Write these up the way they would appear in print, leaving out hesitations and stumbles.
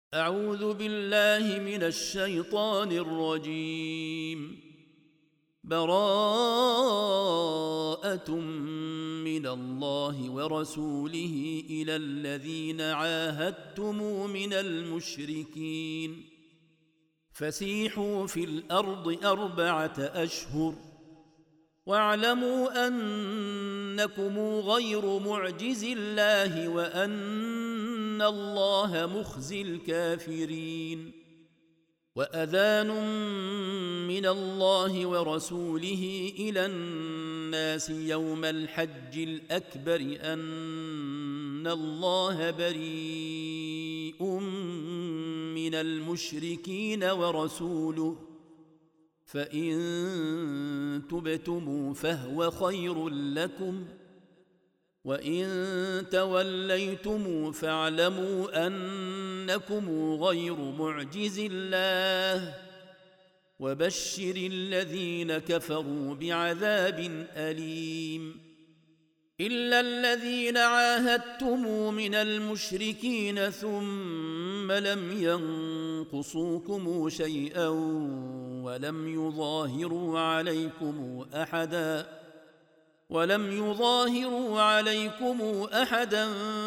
أعوذ بالله من الشيطان الرجيم. براءة من الله ورسوله إلى الذين عاهدتم من المشركين فسيحوا في الأرض 4 أشهر واعلموا أنكم غير معجز الله وأن الله مخزي الكافرين. وأذان من الله ورسوله إلى الناس يوم الحج الأكبر أن الله بريء من المشركين ورسوله فإن تبتم فهو خير لكم وإن توليتم فاعلموا أنكم غير معجز الله وبشر الذين كفروا بعذاب أليم. إلا الذين عاهدتم من المشركين ثم لم ينقصوكم شيئا ولم يظاهروا عليكم أحدا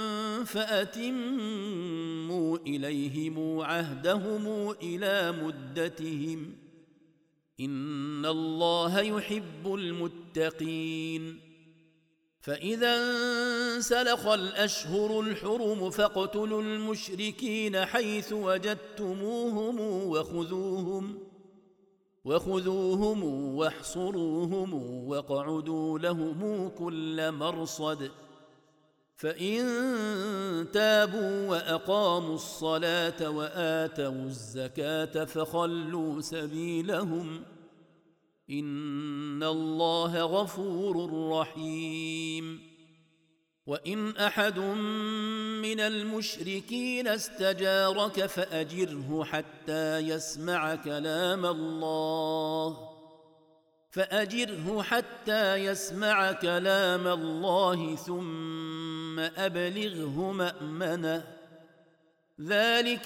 فأتموا إليهم عهدهم إلى مدتهم إن الله يحب المتقين. فإذا انسلخ الأشهر الحرم فاقتلوا المشركين حيث وجدتموهم وخذوهم واحصروهم واقعدوا لهم كل مرصد فإن تابوا وأقاموا الصلاة وآتوا الزكاة فخلوا سبيلهم إن الله غفور رحيم. وإن أحد من المشركين استجارك فأجره حتى يسمع كلام الله ثم أبلغه مأمنه ذلك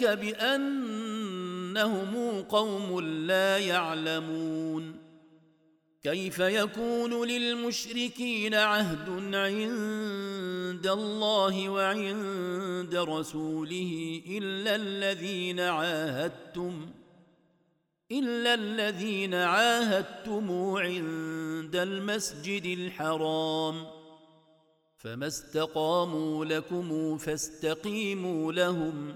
بأنهم قوم لا يعلمون. كيف يكون للمشركين عهد عند الله وعند رسوله إلا الذين عاهدتم عند المسجد الحرام فما استقاموا لكم فاستقيموا لهم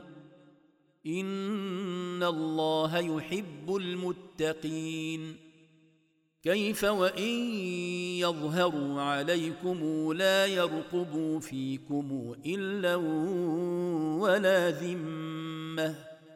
إن الله يحب المتقين. كيف وإن يظهروا عليكم لا يرقبوا فيكم إلا ولا ذمة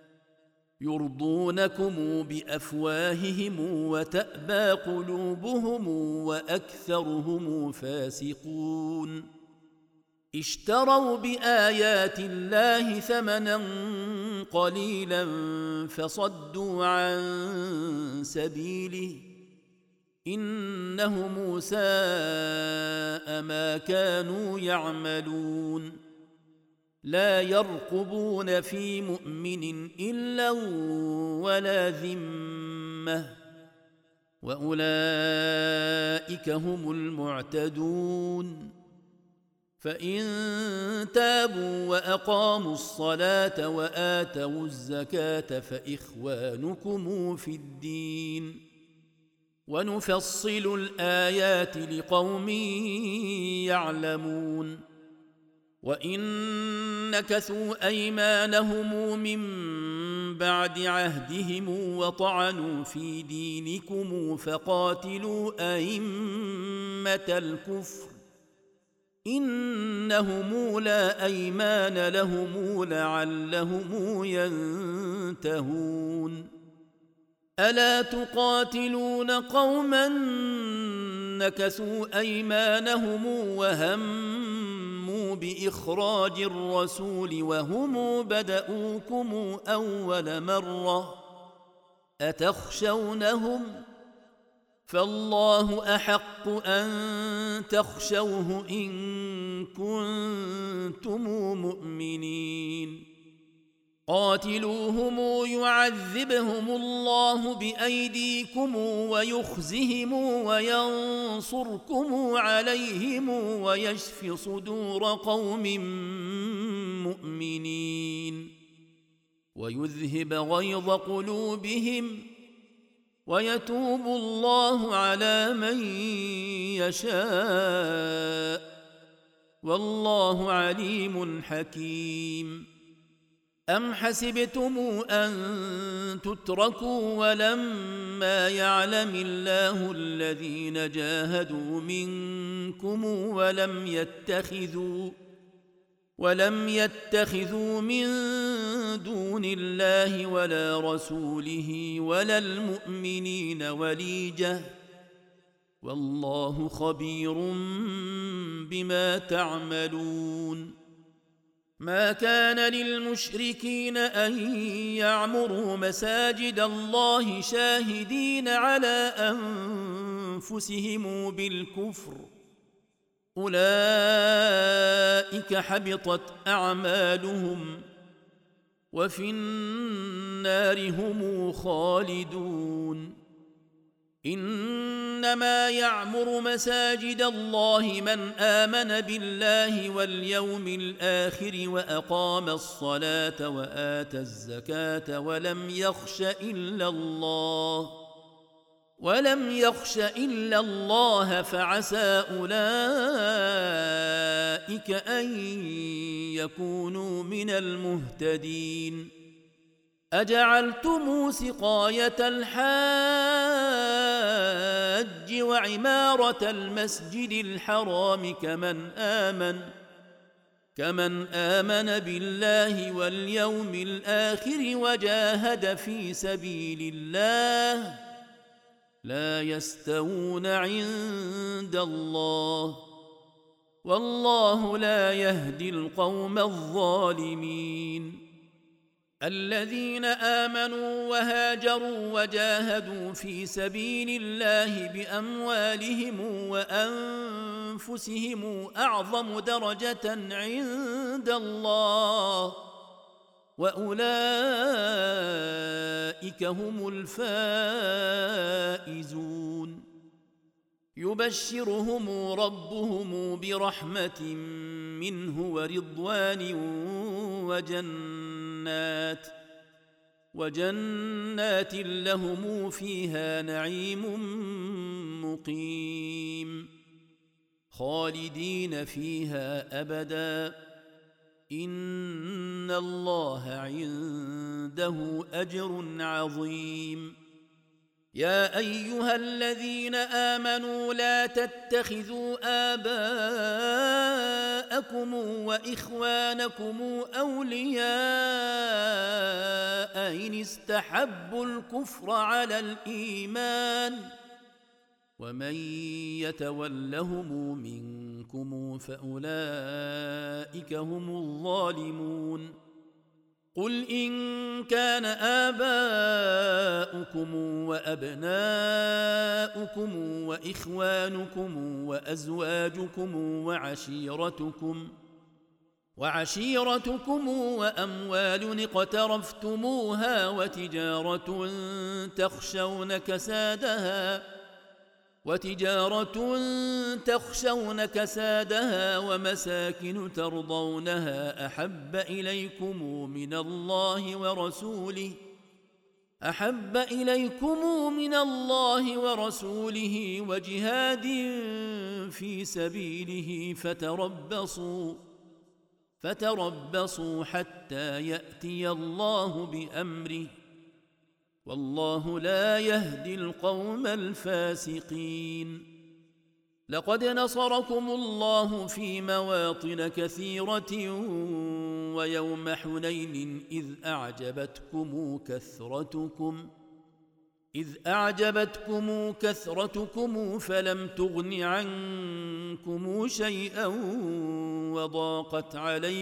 يرضونكم بأفواههم وتأبى قلوبهم وأكثرهم فاسقون. اشتروا بآيات الله ثمنا قليلا فصدوا عن سبيله إنهم ساء ما كانوا يعملون. لا يرقبون في مؤمن إلا ولا ذمة وأولئك هم المعتدون. فإن تابوا وأقاموا الصلاة وآتوا الزكاة فإخوانكم في الدين ونفصل الآيات لقوم يعلمون. وإن نكثوا أيمانهم من بعد عهدهم وطعنوا في دينكم فقاتلوا أئمة الكفر إنهم لا أيمان لهم لعلهم ينتهون. ألا تقاتلون قوما نكثوا أيمانهم وهموا بإخراج الرسول وهم بدؤوكم أول مرة أتخشونهم فالله أحق أن تخشوه إن كنتم مؤمنين قاتلوهم يعذبهم الله بأيديكم ويخزهم وينصركم عليهم ويشف صدور قوم مؤمنين ويذهب غيظ قلوبهم ويتوب الله على من يشاء والله عليم حكيم. أم حسبتم أن تتركوا ولما يعلم الله الذين جاهدوا منكم ولم يتخذوا من دون الله ولا رسوله ولا المؤمنين وليجة والله خبير بما تعملون. ما كان للمشركين أن يعمروا مساجد الله شاهدين على أنفسهم بالكفر أولئك حبطت أعمالهم وفي النار هم خالدون. إنما يعمر مساجد الله من آمن بالله واليوم الآخر وأقام الصلاة وآتى الزكاة ولم يخش إلا الله فعسى أولئك أن يكونوا من المهتدين. أجعلتم سقاية الحاج وعمارة المسجد الحرام كمن آمن بالله واليوم الآخر وجاهد في سبيل الله لا يستوون عند الله والله لا يهدي القوم الظالمين. الذين آمنوا وهاجروا وجاهدوا في سبيل الله بأموالهم وأنفسهم أعظم درجة عند الله وأولئك هم الفائزون. يبشرهم ربهم برحمة منه ورضوان وجنات لهم فيها نعيم مقيم خالدين فيها أبدا إن الله عنده أجر عظيم. يا أيها الذين آمنوا لا تتخذوا آباءكم وإخوانكم أولياء إن استحبوا الكفر على الإيمان ومن يتولهم منكم فأولئك هم الظالمون. قل إن كان آباؤكم وأبناؤكم وإخوانكم وأزواجكم وعشيرتكم وأموال اقترفتموها وتجارة تخشون كسادها ومساكن ترضونها أحب إليكم من الله ورسوله وجهاد في سبيله فتربصوا حتى يأتي الله بأمره والله لا يهدي القوم الفاسقين. لقد نصركم الله في مواطن كثيرة ويوم حنين إذ أعجبتكم كثرتكم فلم تغن عنكم شيئا وضاقت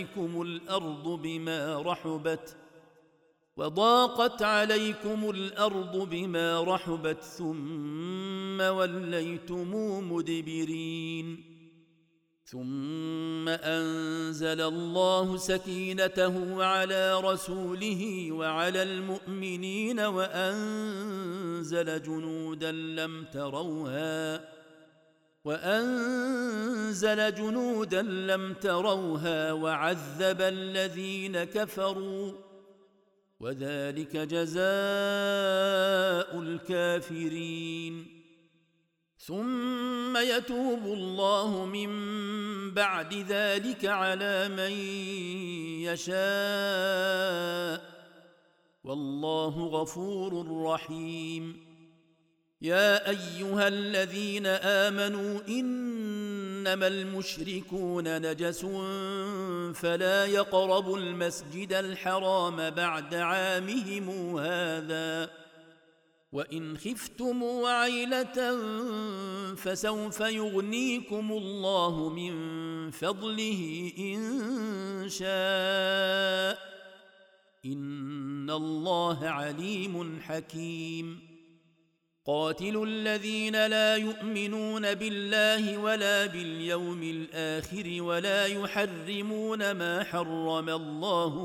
عليكم الأرض بما رحبت ثم وليتم مدبرين ثم أنزل الله سكينته على رسوله وعلى المؤمنين وأنزل جنودا لم تروها وعذب الذين كفروا وذلك جزاء الكافرين. ثم يتوب الله من بعد ذلك على من يشاء والله غفور رحيم. يا أيها الذين آمنوا إنما المشركون نجس فلا يقربوا المسجد الحرام بعد عامهم هذا وإن خفتم عيلة فسوف يغنيكم الله من فضله إن شاء إن الله عليم حكيم. قاتلوا الذين لا يؤمنون بالله ولا باليوم الآخر ولا يحرمون ما حرم الله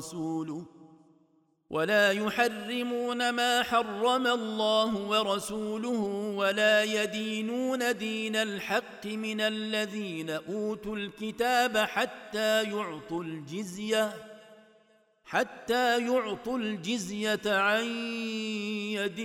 ورسوله ولا يدينون دين الحق من الذين أوتوا الكتاب حتى يعطوا الجزية عن يد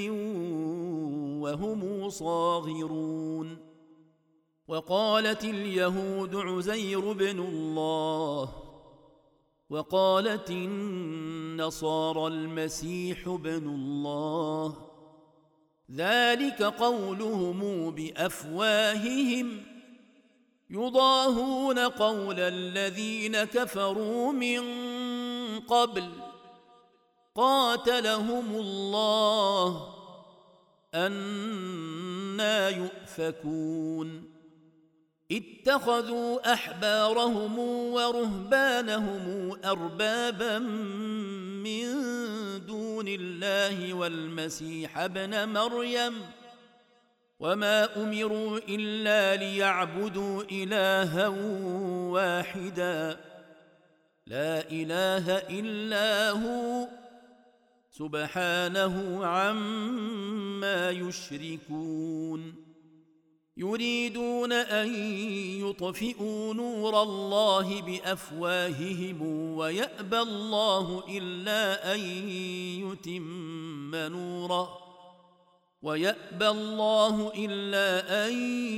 وهم صاغرون. وقالت اليهود عزير بن الله وقالت النصارى المسيح بن الله ذلك قولهم بأفواههم يضاهون قول الذين كفروا من قبل قاتلهم الله أنى يؤفكون. اتخذوا أحبارهم ورهبانهم أربابا من دون الله والمسيح ابن مريم وما أمروا إلا ليعبدوا إلها واحدا لا إله إلا هو سبحانه عما يشركون. يريدون أن يطفئوا نور الله بأفواههم ويأبى الله إلا أن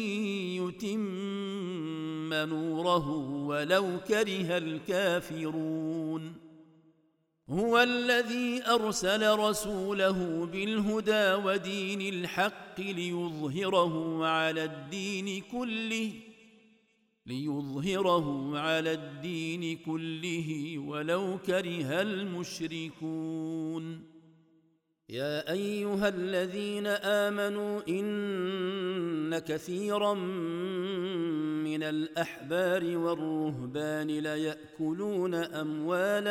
يتم نوره ولو كره الكافرون. هو الذي أرسل رسوله بالهدى ودين الحق ليظهره على الدين كله ولو كره المشركون. يا أيها الذين آمنوا إن كثيرا من الأحبار والرهبان ليأكلون أموال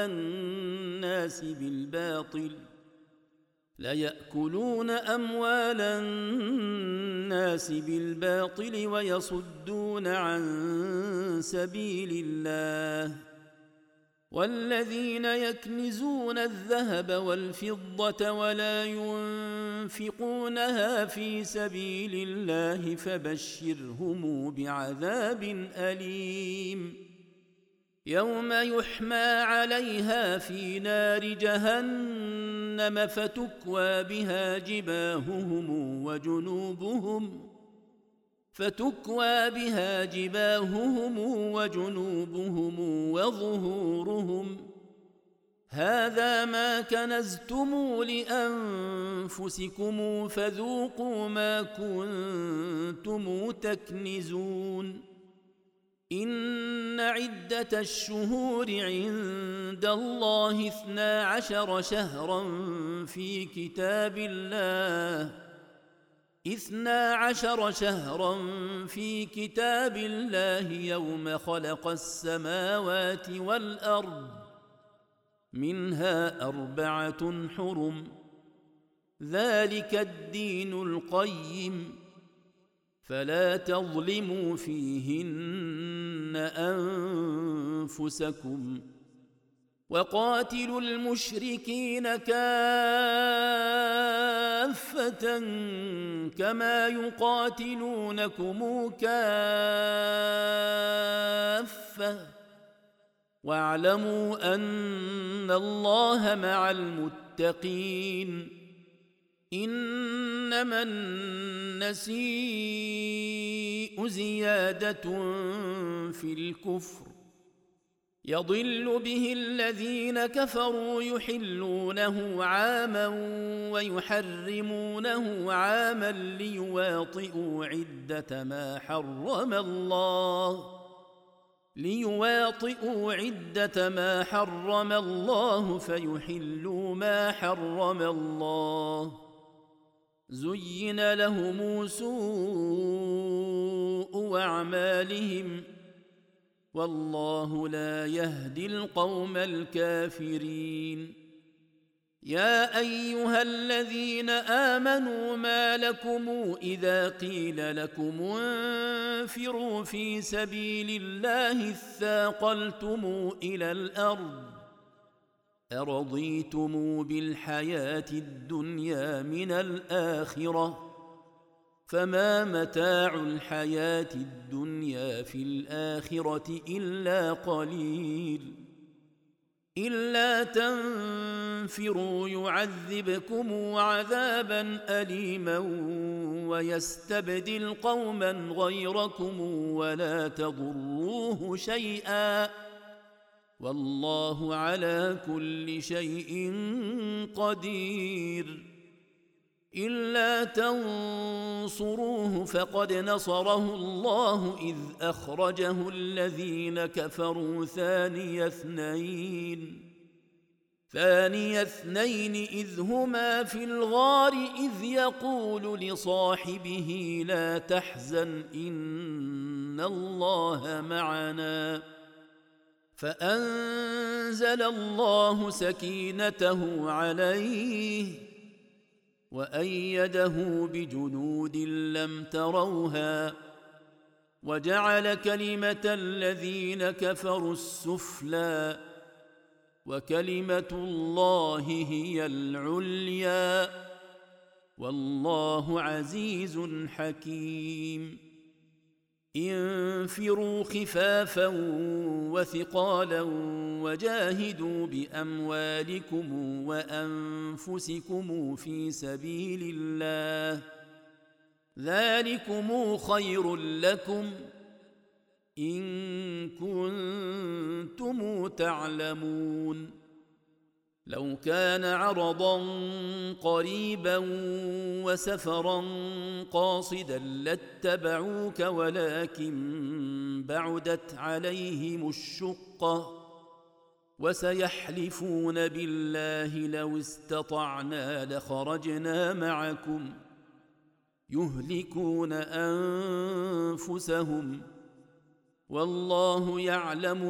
الناس بالباطل ويصدون عن سبيل الله. والذين يكنزون الذهب والفضة ولا ينفقونها في سبيل الله فبشرهم بعذاب أليم يوم يحمى عليها في نار جهنم فتكوى بها جباههم وجنوبهم وظهورهم هذا ما كنزتم لأنفسكم فذوقوا ما كنتم تكنزون. إن عدة الشهور عند الله 12 شهرا في كتاب الله يوم خلق السماوات والأرض منها 4 حرم ذلك الدين القيم فلا تظلموا فيهن أنفسكم وقاتلوا المشركين كافة كما يقاتلونكم كافة واعلموا أن الله مع المتقين إنما النسيء زيادة في الكفر يضل به الذين كفروا يحلونه عاما ويحرمونه عاما ليواطئوا عدة ما حرم الله فيحلوا ما حرم الله زين لهم سوء أعمالهم والله لا يهدي القوم الكافرين يا أيها الذين آمنوا ما لكم إذا قيل لكم انفروا في سبيل الله اثاقلتم إلى الأرض أرضيتم بالحياة الدنيا من الآخرة فما متاع الحياة الدنيا في الآخرة إلا قليل إلا تنفروا يعذبكم عذابا أليما ويستبدل قوما غيركم ولا تضروه شيئا والله على كل شيء قدير إلا تنصروه فقد نصره الله إذ أخرجه الذين كفروا ثاني اثنين إذ هما في الغار إذ يقول لصاحبه لا تحزن إن الله معنا فأنزل الله سكينته عليه وأيده بجنود لم تروها وجعل كلمة الذين كفروا السفلى وكلمة الله هي العليا والله عزيز حكيم انفروا خفافا وثقالا وجاهدوا بأموالكم وأنفسكم في سبيل الله ذلكم خير لكم إن كنتم تعلمون لو كان عرضا قريبا وسفرا قاصدا لاتبعوك ولكن بعدت عليهم الشقة وسيحلفون بالله لو استطعنا لخرجنا معكم يهلكون أنفسهم والله يعلم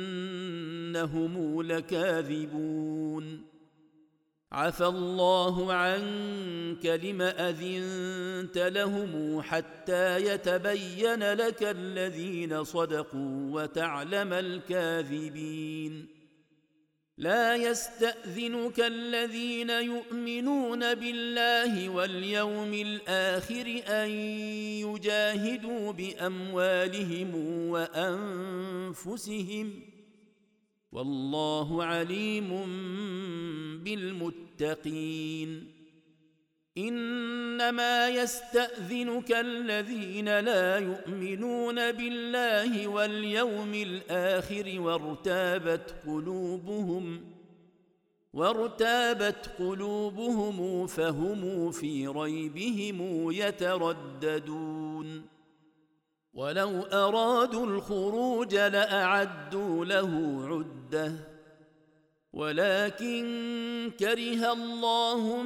إنهم لكاذبون عفى الله عنك لم أذنت لهم حتى يتبين لك الذين صدقوا وتعلم الكاذبين لا يستأذنك الذين يؤمنون بالله واليوم الآخر أن يجاهدوا بأموالهم وأنفسهم والله عليم بالمتقين إنما يستأذنك الذين لا يؤمنون بالله واليوم الآخر وارتابت قلوبهم فهم في ريبهم يترددون ولو أرادوا الخروج لأعدوا له عدة ولكن كره الله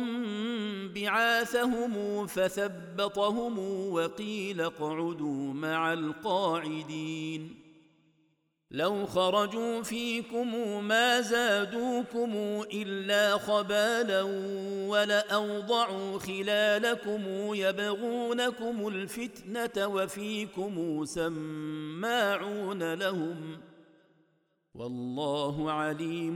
بعاثهم فثبطهم وقيل اقعدوا مع القاعدين لو خرجوا فيكم ما زادوكم إلا خبالا ولأوضعوا خلالكم يبغونكم الفتنة وفيكم سماعون لهم والله عليم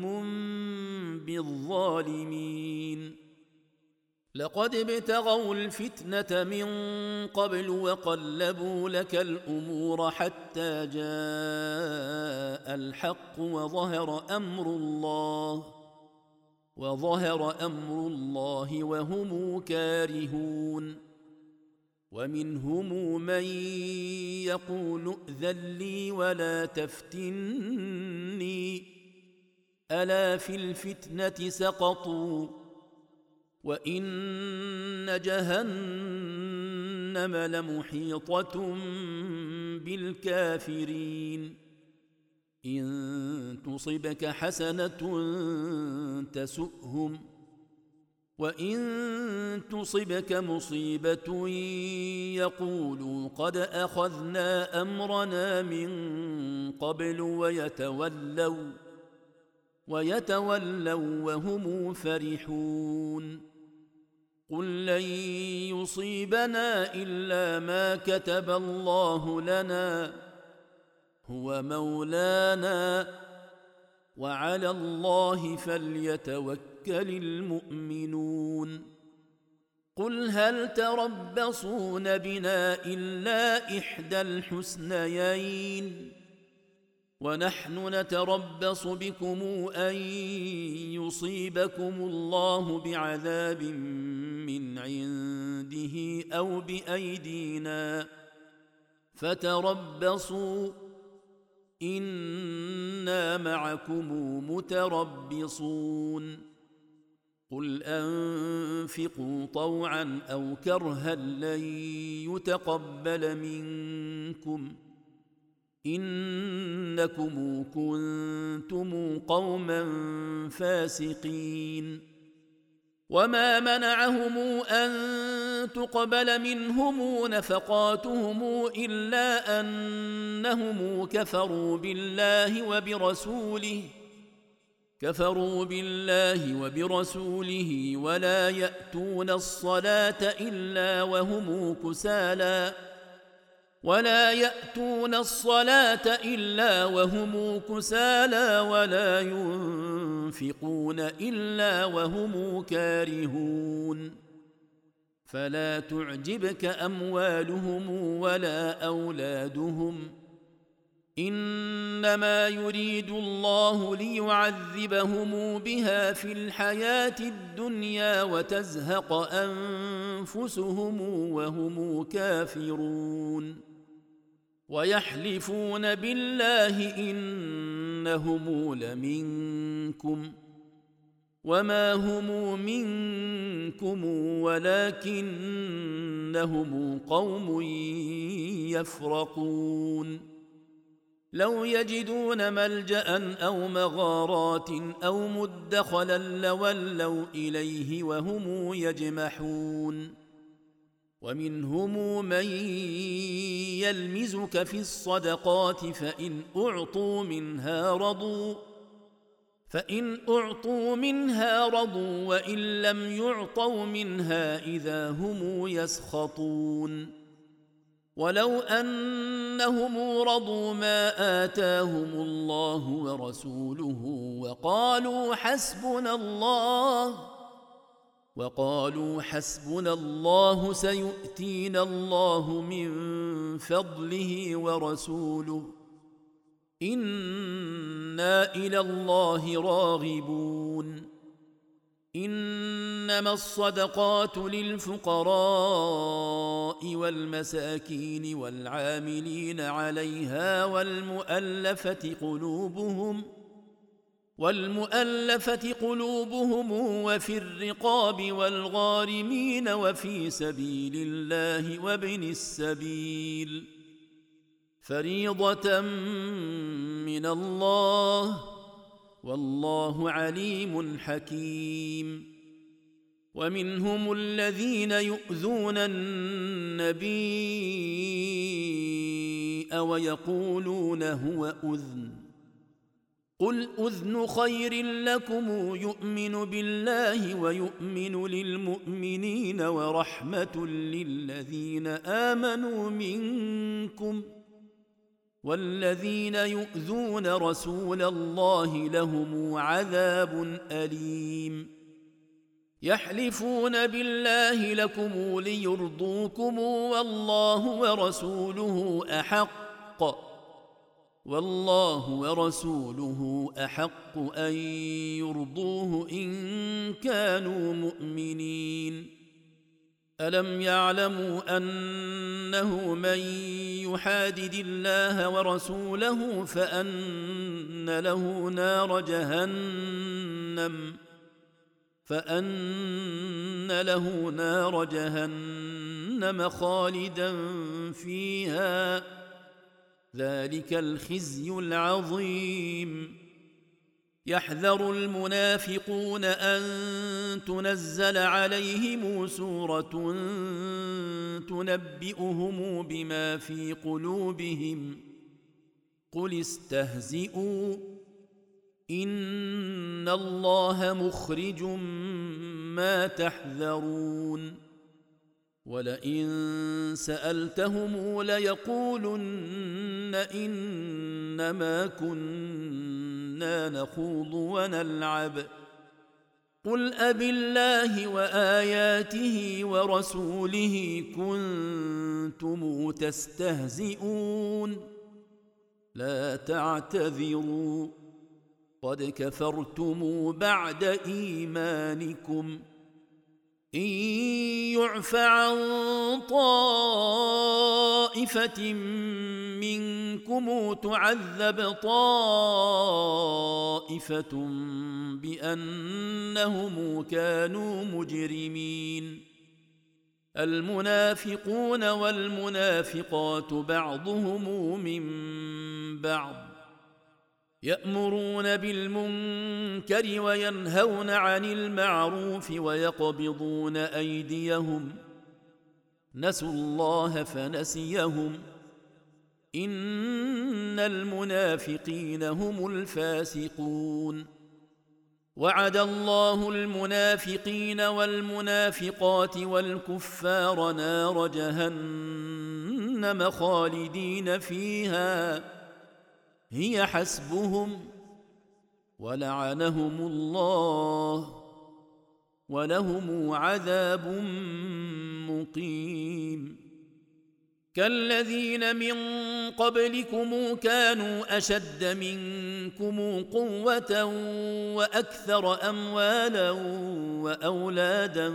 بالظالمين لقد ابتغوا الفتنة من قبل وقلبوا لك الأمور حتى جاء الحق وظهر أمر الله وهم كارهون ومنهم من يقول ائذن لي ولا تفتني ألا في الفتنة سقطوا وإن جهنم لمحيطة بالكافرين إن تصبك حسنة تسؤهم وإن تصبك مصيبة يقولوا قد أخذنا أمرنا من قبل ويتولوا وهم فرحون قل لن يصيبنا إلا ما كتب الله لنا هو مولانا وعلى الله فليتوكل المؤمنون قل هل تربصون بنا إلا إحدى الحسنيين ونحن نتربص بكم أن يصيبكم الله بعذاب من عنده أو بأيدينا فتربصوا إنا معكم متربصون قل أنفقوا طوعا أو كرها لن يتقبل منكم إنكم كنتم قوما فاسقين وما منعهم أن تقبل منهم نفقاتهم إلا أنهم كفروا بالله وبرسوله ولا يأتون الصلاة إلا وهم كسالى ولا ينفقون إلا وهم كارهون فلا تعجبك أموالهم ولا أولادهم إنما يريد الله ليعذبهم بها في الحياة الدنيا وتزهق أنفسهم وهم كافرون ويحلفون بالله إنهم لمنكم وما هم منكم ولكنهم قوم يفرقون لو يجدون ملجأ أو مغارات أو مدخلا لولوا إليه وهم يجمحون ومنهم من يلمزك في الصدقات فإن أعطوا منها رضوا وإن لم يعطوا منها إذا هم يسخطون ولو أنهم رضوا ما آتاهم الله ورسوله وقالوا حسبنا الله سيؤتينا الله من فضله ورسوله إنا إلى الله راغبون إنما الصدقات للفقراء والمساكين والعاملين عليها والمؤلفة قلوبهم وفي الرقاب والغارمين وفي سبيل الله وابن السبيل فريضة من الله والله عليم حكيم ومنهم الذين يؤذون النبي ويقولون هو أذن قل أذن خير لكم يؤمن بالله ويؤمن للمؤمنين ورحمة للذين آمنوا منكم والذين يؤذون رسول الله لهم عذاب أليم يحلفون بالله لكم ليرضوكم والله ورسوله أحق أن يرضوه إن كانوا مؤمنين ألم يعلموا أنه من يحادد الله ورسوله فأن له نار جهنم خالدا فيها ذلك الخزي العظيم يحذر المنافقون أن تنزل عليهم سورة تنبئهم بما في قلوبهم قل استهزئوا إن الله مخرج ما تحذرون ولئن سألتهم ليقولن إنما كنا نخوض ونلعب قل أبالله وآياته ورسوله كنتم تستهزئون لا تعتذروا قد كفرتم بعد إيمانكم إن يعف عن طائفة منكم تعذب طائفة بأنهم كانوا مجرمين المنافقون والمنافقات بعضهم من بعض يأمرون بالمنكر وينهون عن المعروف ويقبضون أيديهم نسوا الله فنسيهم إن المنافقين هم الفاسقون وعد الله المنافقين والمنافقات والكفار نار جهنم خالدين فيها هي حسبهم ولعنهم الله ولهم عذاب مقيم كالذين من قبلكم كانوا أشد منكم قوة وأكثر أموالا وأولادا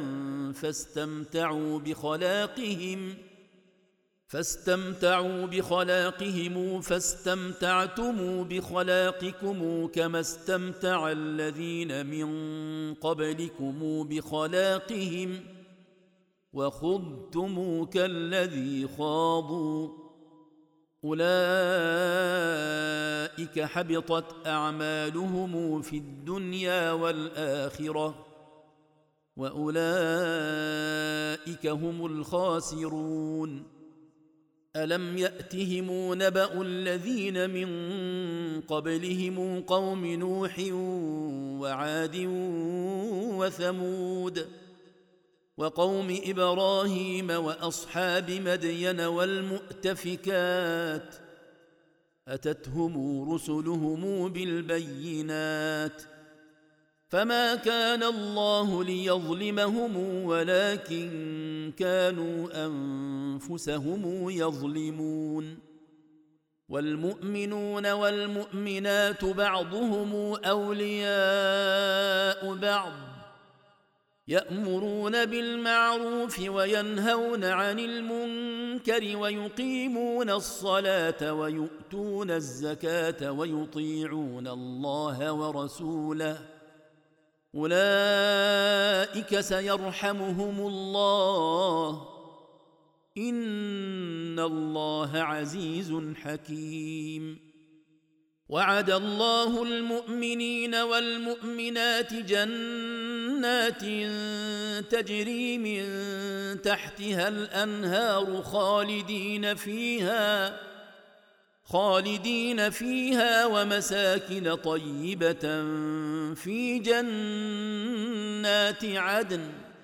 فاستمتعوا بخلاقهم فاستمتعتم بخلاقكم كما استمتع الذين من قبلكم بخلاقهم وخضتم كالذي خاضوا أولئك حبطت أعمالهم في الدنيا والآخرة وأولئك هم الخاسرون ألم يأتهم نبأ الذين من قبلهم قوم نوح وعاد وثمود وقوم إبراهيم وأصحاب مدين والمؤتفكات أتتهم رسلهم بالبينات فما كان الله ليظلمهم ولكن كانوا أنفسهم يظلمون والمؤمنون والمؤمنات بعضهم أولياء بعض يأمرون بالمعروف وينهون عن المنكر ويقيمون الصلاة ويؤتون الزكاة ويطيعون الله ورسوله أولئك سيرحمهم الله إن الله عزيز حكيم وعد الله المؤمنين والمؤمنات جنات تجري من خالدين فيها ومساكن طيبة في جنات عدن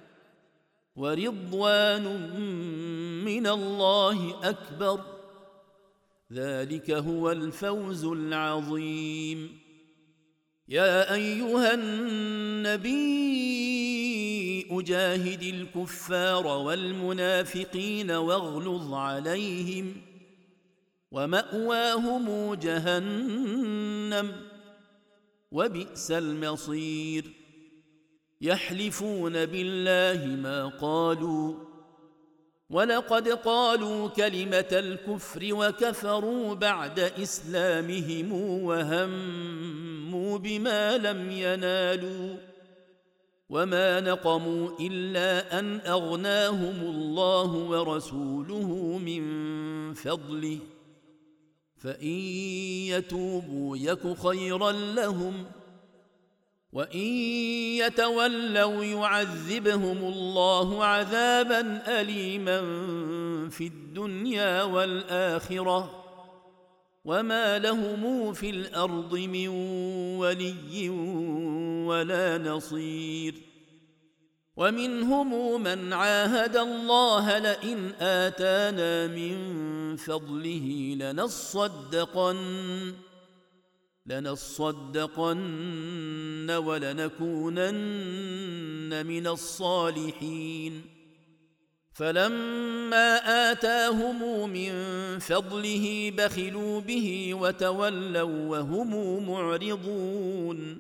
ورضوان من الله أكبر ذلك هو الفوز العظيم. يا أيها النبي أجاهد الكفار والمنافقين واغلظ عليهم ومأواهم جهنم وبئس المصير. يحلفون بالله ما قالوا ولقد قالوا كلمة الكفر وكفروا بعد إسلامهم وهموا بما لم ينالوا وما نقموا إلا أن أغناهم الله ورسوله من فضله فإن يتوبوا يك خيرا لهم وإن يتولوا يعذبهم الله عذابا أليما في الدنيا والآخرة وما لهم في الأرض من ولي ولا نصير. ومنهم من عاهد الله لئن آتانا من فضله لنصدقن ولنكونن من الصالحين. فلما آتاهم من فضله بخلوا به وتولوا وهم معرضون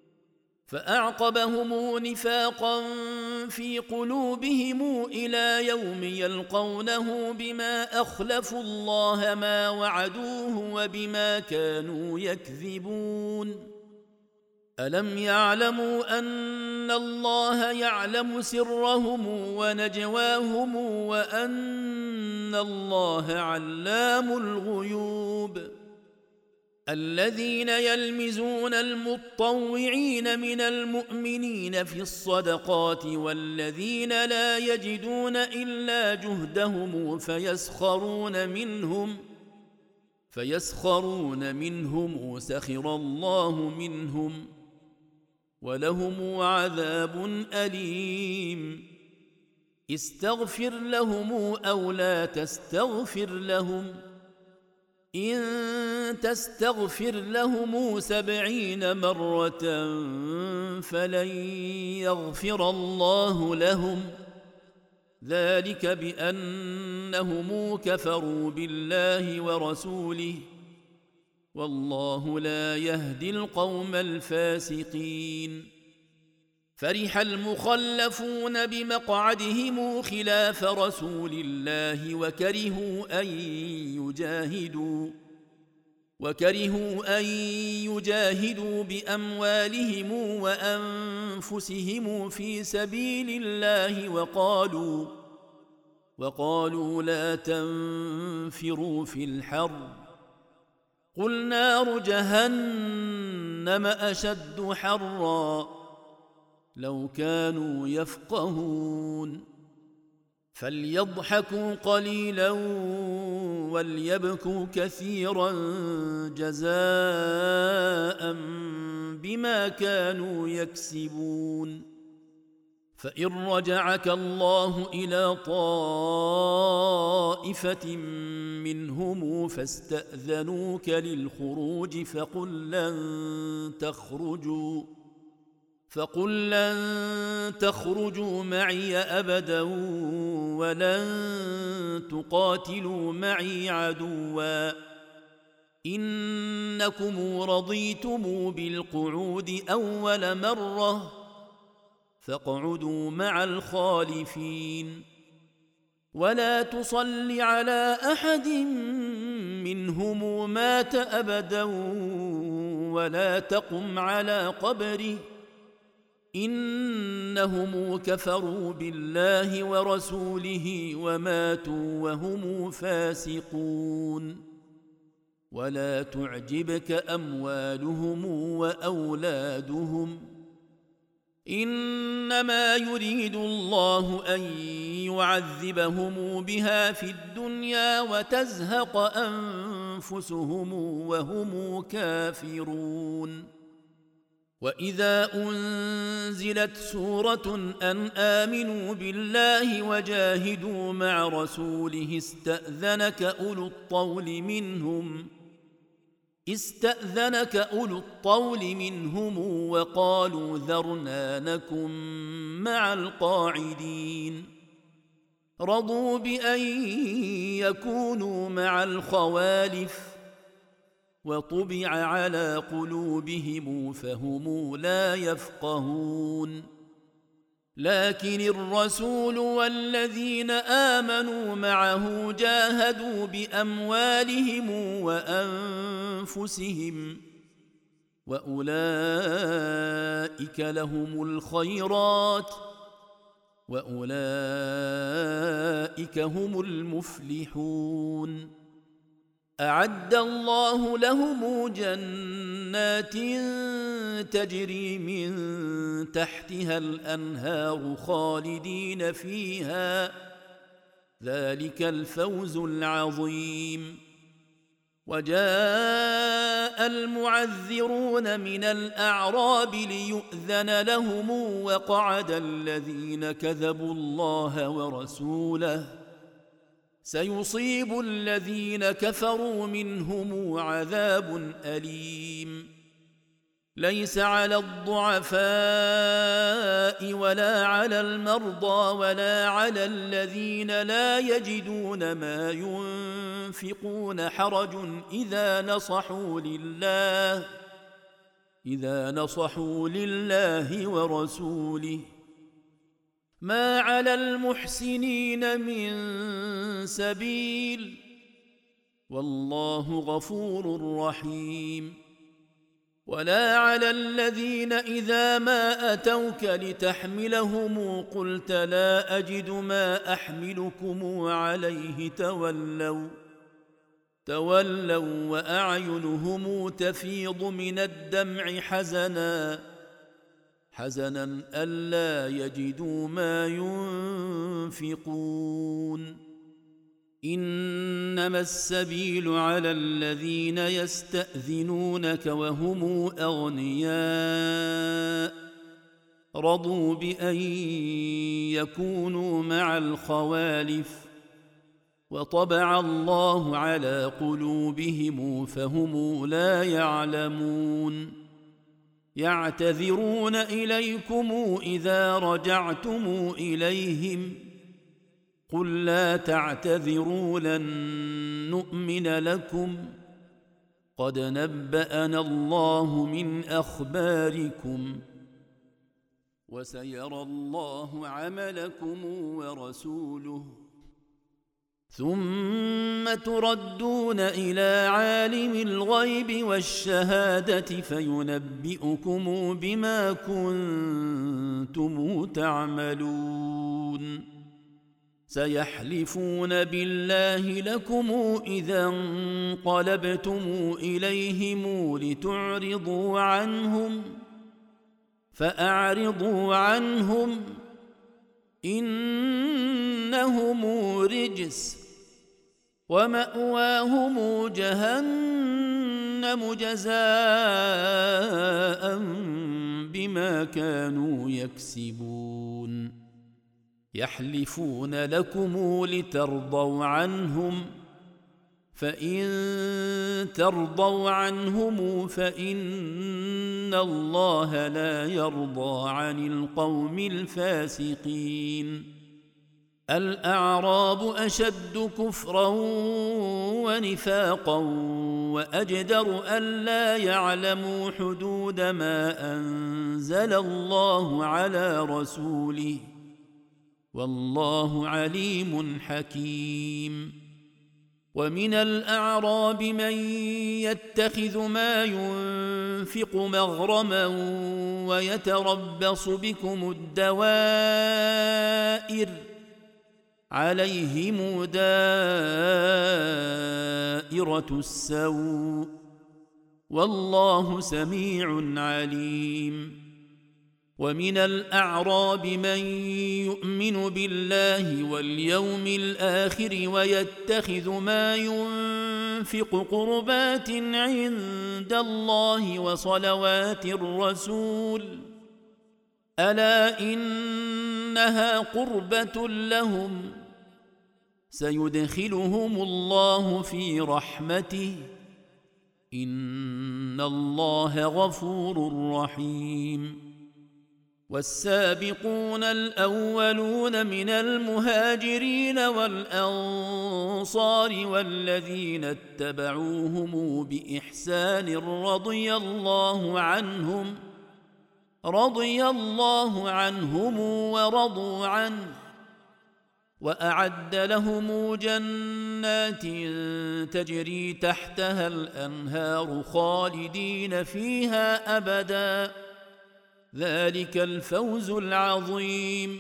فأعقبهم نفاقا في قلوبهم إلى يوم يلقونه بما أخلفوا الله ما وعدوه وبما كانوا يكذبون. ألم يعلموا أن الله يعلم سرهم ونجواهم وأن الله علام الغيوب. الذين يلمزون المطوعين من المؤمنين في الصدقات والذين لا يجدون إلا جهدهم فيسخرون منهم سخر الله منهم ولهم عذاب أليم. استغفر لهم أو لا تستغفر لهم إن تستغفر لهم 70 مرة فلن يغفر الله لهم ذلك بأنهم كفروا بالله ورسوله والله لا يهدي القوم الفاسقين. فرح المخلفون بمقعدهم خلاف رسول الله وكرهوا أن يجاهدوا بأموالهم وأنفسهم في سبيل الله وقالوا لا تنفروا في الحر قل نار جهنم أشد حرا لو كانوا يفقهون. فليضحكوا قليلا وليبكوا كثيرا جزاء بما كانوا يكسبون. فإن رجعك الله إلى طائفة منهم فاستأذنوك للخروج فقل لن تخرجوا معي أبدا ولن تقاتلوا معي عدوا إنكم رضيتم بالقعود أول مرة فاقعدوا مع الخالفين ولا تصل على أحد منهم مات أبدا ولا تقم على قبره إنهم كفروا بالله ورسوله وماتوا وهم فاسقون. ولا تعجبك أموالهم وأولادهم إنما يريد الله أن يعذبهم بها في الدنيا وتزهق أنفسهم وهم كافرون. وإذا أنزلت سورة أن آمنوا بالله وجاهدوا مع رسوله استأذنك أولو الطول منهم وقالوا ذرنا نكن مع القاعدين. رضوا بأن يكونوا مع الخوالف وطبع على قلوبهم فهم لا يفقهون. لكن الرسول والذين آمنوا معه جاهدوا بأموالهم وأنفسهم وأولئك لهم الخيرات وأولئك هم المفلحون. أعد الله لهم جنات تجري من تحتها الأنهار خالدين فيها، ذلك الفوز العظيم. وجاء المعذرون من الأعراب ليؤذن لهم وقعد الذين كذبوا الله ورسوله، سيصيب الذين كفروا منهم عذاب أليم. ليس على الضعفاء ولا على المرضى ولا على الذين لا يجدون ما ينفقون حرج إذا نصحوا لله ورسوله، ما على المحسنين من سبيل، والله غفور رحيم. ولا على الذين إذا ما أتوك لتحملهم قلت لا أجد ما أحملكم عليه تولوا وأعينهم تفيض من الدمع حزنا ألا يجدوا ما ينفقون. إنما السبيل على الذين يستأذنونك وهم أغنياء رضوا بأن يكونوا مع الخوالف وطبع الله على قلوبهم فهم لا يعلمون. يعتذرون إليكم إذا رجعتم إليهم قل لا تعتذروا لن نؤمن لكم قد نبأنا الله من أخباركم وسيرى الله عملكم ورسوله ثم تردون إلى عالم الغيب والشهادة فينبئكم بما كنتم تعملون. سيحلفون بالله لكم إذا انقلبتم إليهم لتعرضوا عنهم فأعرضوا عنهم إنهم رجس ومأواهم جهنم جزاء بما كانوا يكسبون. يحلفون لكم لترضوا عنهم فإن ترضوا عنهم فإن الله لا يرضى عن القوم الفاسقين. الأعراب أشد كفرا ونفاقا وأجدر ألا يعلموا حدود ما أنزل الله على رسوله والله عليم حكيم. ومن الأعراب من يتخذ ما ينفق مغرما ويتربص بكم الدوائر عليهم دائرة السوء والله سميع عليم. ومن الأعراب من يؤمن بالله واليوم الآخر ويتخذ ما ينفق قربات عند الله وصلوات الرسول ألا إنها قربة لهم سيدخلهم الله في رحمته إن الله غفور رحيم والسابقون الأولون من المهاجرين والأنصار والذين اتبعوهم بإحسان رضي الله عنهم ورضوا عنه وأعد لهم جنات تجري تحتها الأنهار خالدين فيها أبدا ذلك الفوز العظيم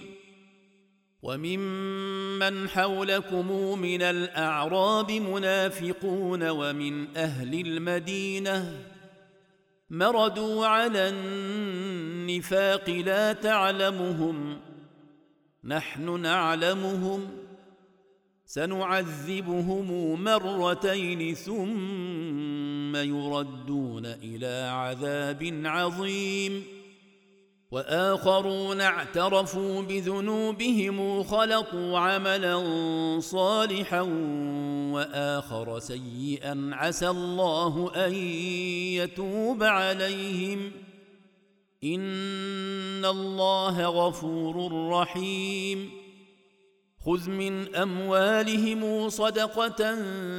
وممن حولكم من الأعراب منافقون ومن أهل المدينة مردوا على النفاق لا تعلمهم نحن نعلمهم سنعذبهم مرتين ثم يردون إلى عذاب عظيم وآخرون اعترفوا بذنوبهم خلطوا عملا صالحا وآخر سيئا عسى الله أن يتوب عليهم إن الله غفور رحيم خذ من أموالهم صدقة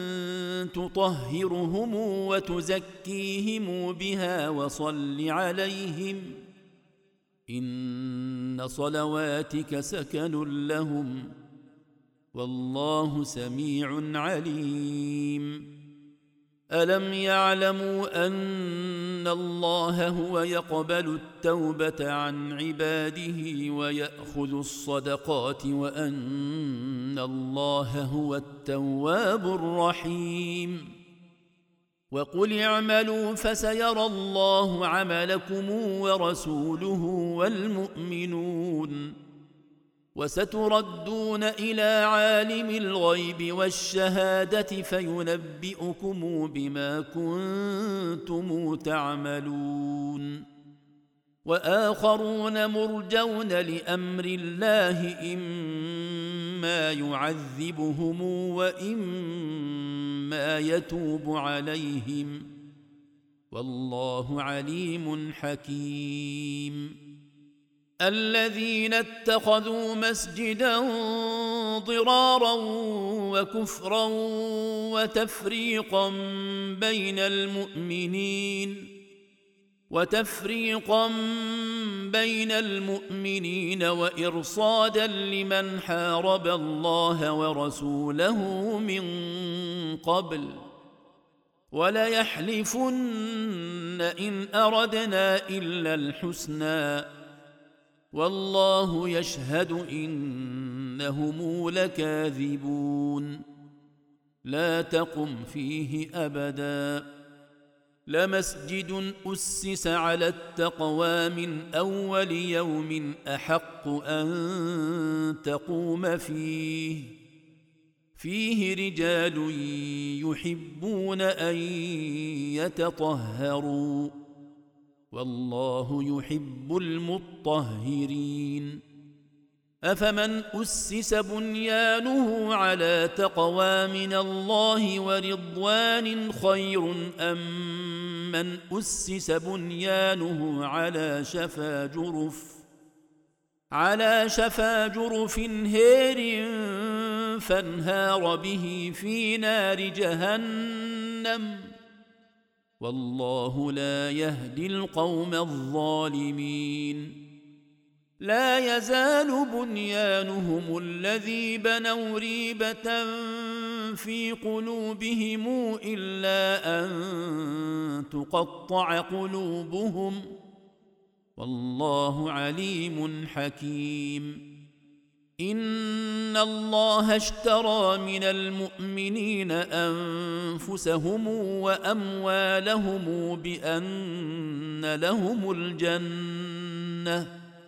تطهرهم وتزكيهم بها وصل عليهم إن صلواتك سكن لهم والله سميع عليم ألم يعلموا أن الله هو يقبل التوبة عن عباده ويأخذ الصدقات وأن الله هو التواب الرحيم وقل اعملوا فسيرى الله عملكم ورسوله والمؤمنون وستردون إلى عالم الغيب والشهادة فينبئكم بما كنتم تعملون وآخرون مرجون لأمر الله إما يعذبهم وإما يتوب عليهم والله عليم حكيم الذين اتخذوا مسجدا ضرارا وكفرا وتفريقا بين المؤمنين وإرصادا لمن حارب الله ورسوله من قبل وليحلفن إن أردنا إلا الحسنى والله يشهد إنهم لكاذبون لا تقم فيه أبدا لمسجد أسس على التقوى من أول يوم أحق أن تقوم فيه رجال يحبون أن يتطهروا والله يحب المطهرين أفمن أسس بنيانه على تقوى من الله ورضوان خير أم من أسس بنيانه على شفا جرف هير فانهار به في نار جهنم والله لا يهدي القوم الظالمين لا يزال بنيانهم الذي بنوا ريبة في قلوبهم إلا أن تقطع قلوبهم والله عليم حكيم إن الله اشترى من المؤمنين أنفسهم وأموالهم بأن لهم الجنة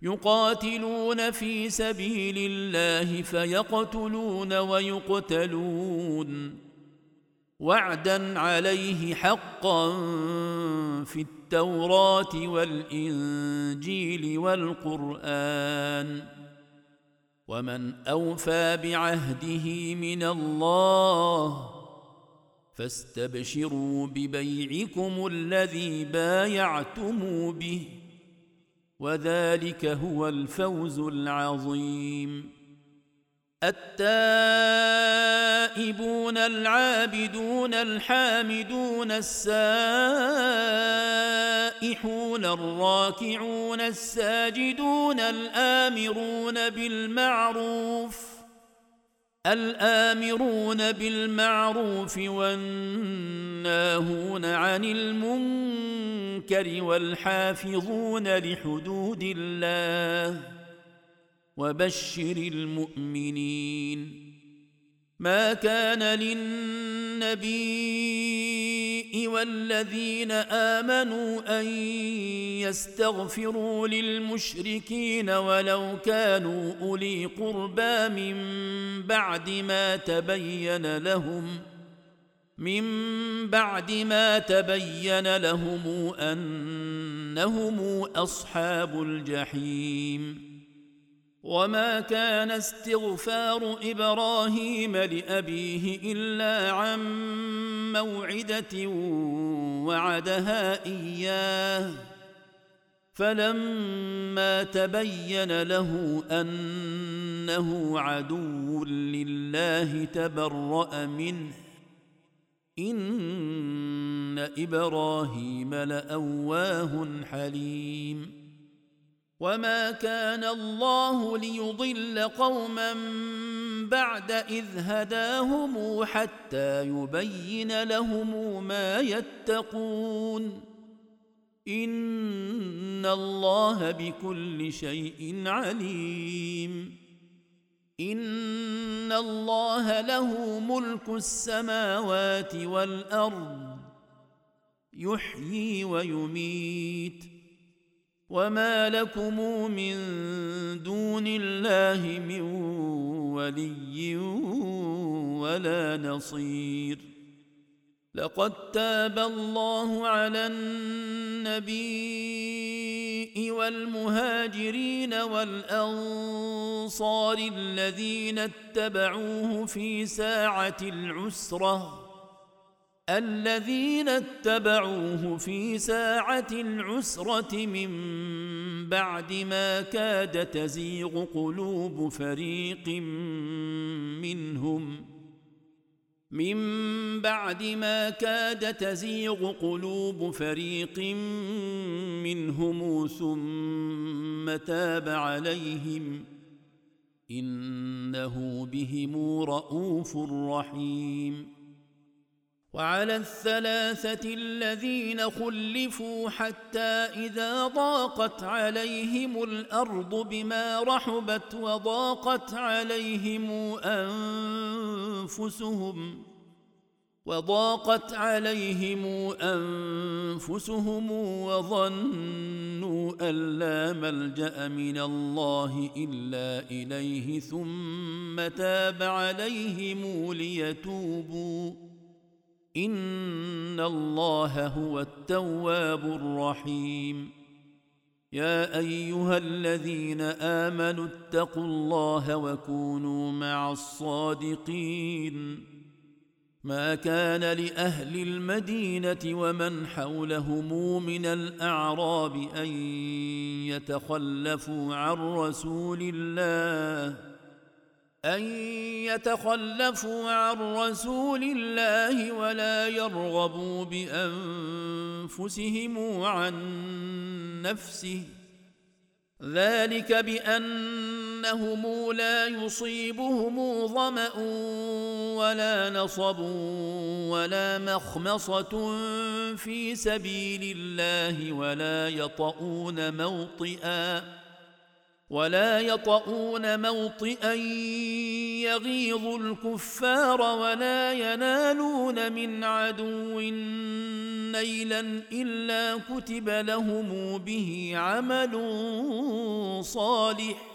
يقاتلون في سبيل الله فيقتلون ويقتلون وعدا عليه حقا في التوراة والإنجيل والقرآن ومن أوفى بعهده من الله فاستبشروا ببيعكم الذي بايعتم به وذلك هو الفوز العظيم. التائبون العابدون الحامدون السائحون الراكعون الساجدون الآمرون بالمعروف والناهون عن المنكر والحافظون لحدود الله وبشر المؤمنين. ما كان للنبي والذين آمنوا أن يستغفروا للمشركين ولو كانوا أولي قربى من بعد ما تبين لهم أنهم أصحاب الجحيم. وما كان استغفار إبراهيم لأبيه إلا عن موعدة وعدها إياه فلما تبين له أنه عدو لله تبرأ منه إن إبراهيم لأواه حليم. وما كان الله ليضل قوما بعد إذ هداهم حتى يبين لهم ما يتقون إن الله بكل شيء عليم. إن الله له ملك السماوات والأرض يحيي ويميت وما لكم من دون الله من ولي ولا نصير. لقد تاب الله على النبي والمهاجرين والأنصار الذين اتبعوه في ساعة العسرة من بعد ما كاد تزيغ قلوب فريق منهم ثم تاب عليهم إنه بهم رءوف رحيم. وعلى الثلاثة الذين خلفوا حتى إذا ضاقت عليهم الأرض بما رحبت وضاقت عليهم أنفسهم وظنوا أن لا ملجأ من الله إلا إليه ثم تاب عليهم ليتوبوا إن الله هو التواب الرحيم. يا أيها الذين آمنوا اتقوا الله وكونوا مع الصادقين. ما كان لأهل المدينة ومن حولهم من الأعراب أن يتخلفوا عن رسول الله ولا يرغبوا بأنفسهم عن نفسه ذلك بأنهم لا يصيبهم ظمأ ولا نصب ولا مخمصة في ولا يطؤون موطئا يغيظ الكفار ولا ينالون من عدو نيلا إلا كتب لهم به عمل صالح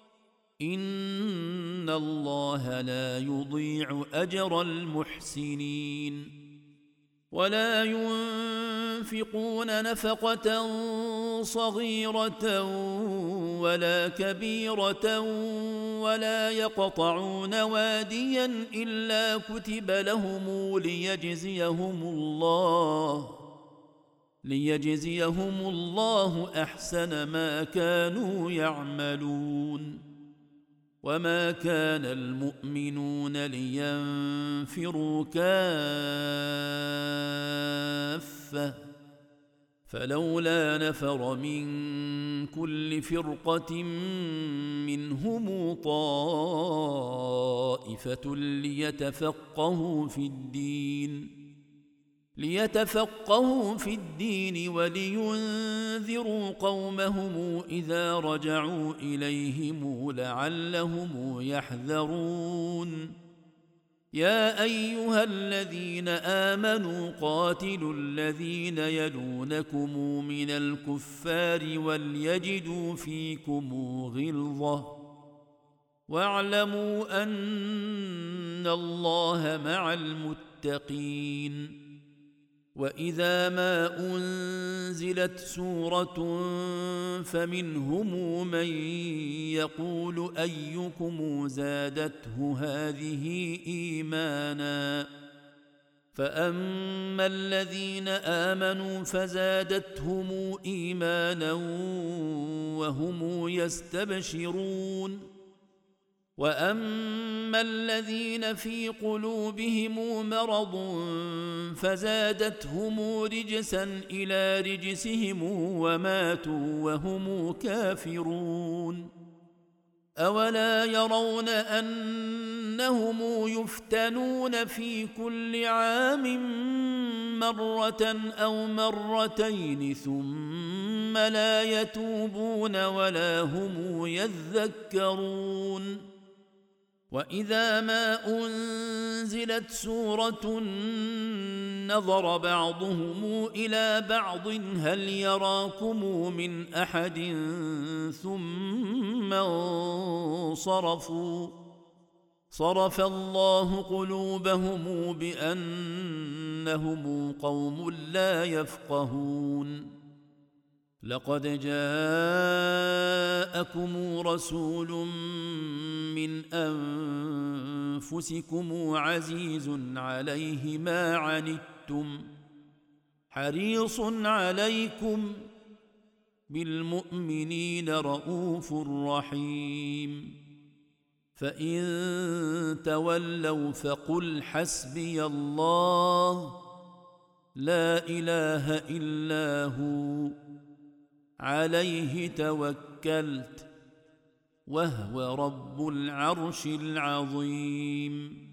إن الله لا يضيع أجر المحسنين ولا ينفقون نفقة صغيرة ولا كبيرة ولا يقطعون واديا إلا كتب لهم ليجزيهم الله أحسن ما كانوا يعملون وما كان المؤمنون لينفروا كافة فلولا نفر من كل فرقة منهم طائفة ليتفقهوا في الدين ولينذروا قومهم إذا رجعوا إليهم لعلهم يحذرون يا أيها الذين آمنوا قاتلوا الذين يلونكم من الكفار وليجدوا فيكم غلظة واعلموا أن الله مع المتقين وإذا ما أنزلت سورة فمنهم من يقول أيكم زادته هذه إيمانا فأما الذين آمنوا فزادتهم إيمانا وهم يستبشرون وأما الذين في قلوبهم مرض فزادتهم رجسا إلى رجسهم وماتوا وهم كافرون أولا يرون أنهم يفتنون في كل عام مرة أو مرتين ثم لا يتوبون ولا هم يذكرون وإذا ما أنزلت سورة نظر بعضهم إلى بعض هل يراكم من أحد ثم انصرفوا صرف الله قلوبهم بأنهم قوم لا يفقهون لقد جاءكم رسول من أنفسكم عزيز عليه ما عنتم حريص عليكم بالمؤمنين رؤوف رحيم فإن تولوا فقل حسبي الله لا إله إلا هو عليه توكلت وهو رب العرش العظيم